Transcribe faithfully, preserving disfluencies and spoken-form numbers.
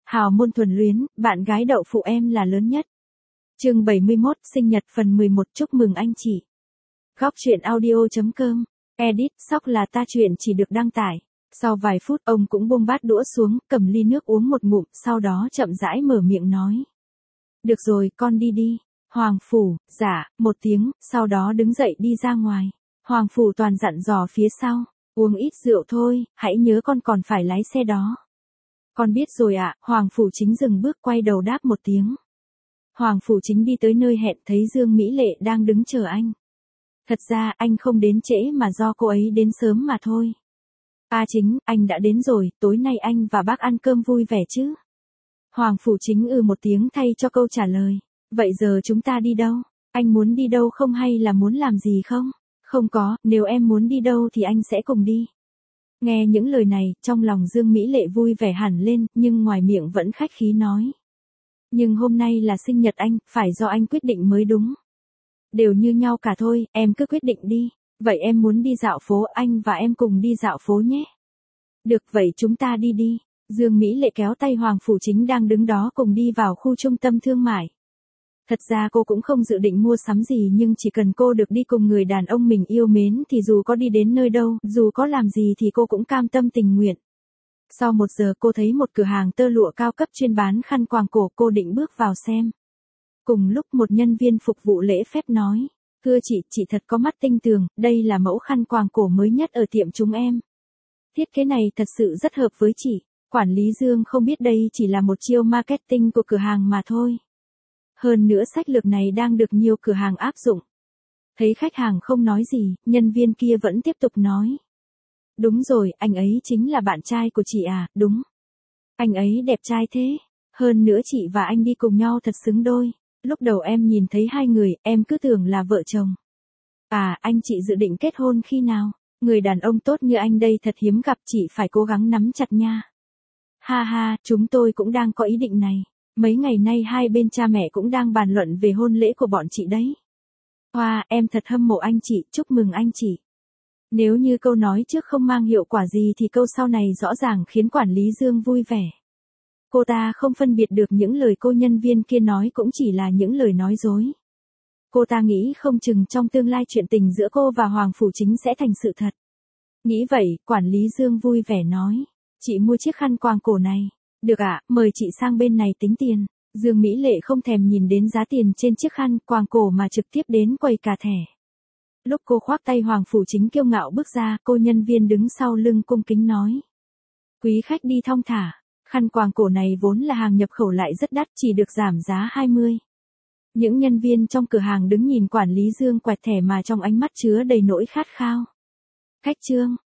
Hào môn thuần luyến, bạn gái đậu phụ em là lớn nhất. Chương bảy mươi mốt, sinh nhật phần mười một, chúc mừng anh chị. Góc truyện audio chấm com. Edit, sóc là ta chuyện chỉ được đăng tải. Sau vài phút, ông cũng buông bát đũa xuống, cầm ly nước uống một ngụm, sau đó chậm rãi mở miệng nói. Được rồi, con đi đi. Hoàng Phủ, dạ, một tiếng, sau đó đứng dậy đi ra ngoài. Hoàng Phủ Toàn dặn dò phía sau, uống ít rượu thôi, hãy nhớ con còn phải lái xe đó. Con biết rồi ạ, Hoàng Phủ Chính dừng bước quay đầu đáp một tiếng. Hoàng Phủ Chính đi tới nơi hẹn thấy Dương Mỹ Lệ đang đứng chờ anh. Thật ra anh không đến trễ mà do cô ấy đến sớm mà thôi. A Chính, anh đã đến rồi, tối nay anh và bác ăn cơm vui vẻ chứ? Hoàng Phủ Chính ừ một tiếng thay cho câu trả lời. Vậy giờ chúng ta đi đâu? Anh muốn đi đâu không hay là muốn làm gì không? Không có, nếu em muốn đi đâu thì anh sẽ cùng đi. Nghe những lời này, trong lòng Dương Mỹ Lệ vui vẻ hẳn lên, nhưng ngoài miệng vẫn khách khí nói. Nhưng hôm nay là sinh nhật anh, phải do anh quyết định mới đúng. Đều như nhau cả thôi, em cứ quyết định đi. Vậy em muốn đi dạo phố, anh và em cùng đi dạo phố nhé. Được, vậy chúng ta đi đi. Dương Mỹ Lệ kéo tay Hoàng Phủ Chính đang đứng đó cùng đi vào khu trung tâm thương mại. Thật ra cô cũng không dự định mua sắm gì nhưng chỉ cần cô được đi cùng người đàn ông mình yêu mến thì dù có đi đến nơi đâu, dù có làm gì thì cô cũng cam tâm tình nguyện. Sau một giờ cô thấy một cửa hàng tơ lụa cao cấp chuyên bán khăn quàng cổ, cô định bước vào xem. Cùng lúc một nhân viên phục vụ lễ phép nói, thưa chị, chị thật có mắt tinh tường, đây là mẫu khăn quàng cổ mới nhất ở tiệm chúng em. Thiết kế này thật sự rất hợp với chị. Quản lý Dương không biết đây chỉ là một chiêu marketing của cửa hàng mà thôi. Hơn nữa sách lược này đang được nhiều cửa hàng áp dụng. Thấy khách hàng không nói gì, nhân viên kia vẫn tiếp tục nói. Đúng rồi, anh ấy chính là bạn trai của chị à, đúng. Anh ấy đẹp trai thế. Hơn nữa chị và anh đi cùng nhau thật xứng đôi. Lúc đầu em nhìn thấy hai người, em cứ tưởng là vợ chồng. À, anh chị dự định kết hôn khi nào? Người đàn ông tốt như anh đây thật hiếm gặp, chị phải cố gắng nắm chặt nha. Ha ha, chúng tôi cũng đang có ý định này. Mấy ngày nay hai bên cha mẹ cũng đang bàn luận về hôn lễ của bọn chị đấy. Hoa, em thật hâm mộ anh chị, chúc mừng anh chị. Nếu như câu nói trước không mang hiệu quả gì thì câu sau này rõ ràng khiến quản lý Dương vui vẻ. Cô ta không phân biệt được những lời cô nhân viên kia nói cũng chỉ là những lời nói dối. Cô ta nghĩ không chừng trong tương lai chuyện tình giữa cô và Hoàng Phủ Chính sẽ thành sự thật. Nghĩ vậy, quản lý Dương vui vẻ nói. Chị mua chiếc khăn quàng cổ này. Được ạ, mời chị sang bên này tính tiền. Dương Mỹ Lệ không thèm nhìn đến giá tiền trên chiếc khăn quàng cổ mà trực tiếp đến quầy cà thẻ. Lúc cô khoác tay Hoàng Phủ Chính kiêu ngạo bước ra, cô nhân viên đứng sau lưng cung kính nói. Quý khách đi thong thả, khăn quàng cổ này vốn là hàng nhập khẩu lại rất đắt, chỉ được giảm giá hai mươi. Những nhân viên trong cửa hàng đứng nhìn quản lý Dương quẹt thẻ mà trong ánh mắt chứa đầy nỗi khát khao. Khách Trương,